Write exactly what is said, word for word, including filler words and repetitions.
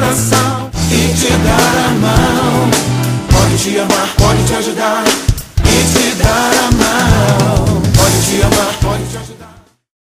coração e te dar a mão. Pode te amar, pode te ajudar.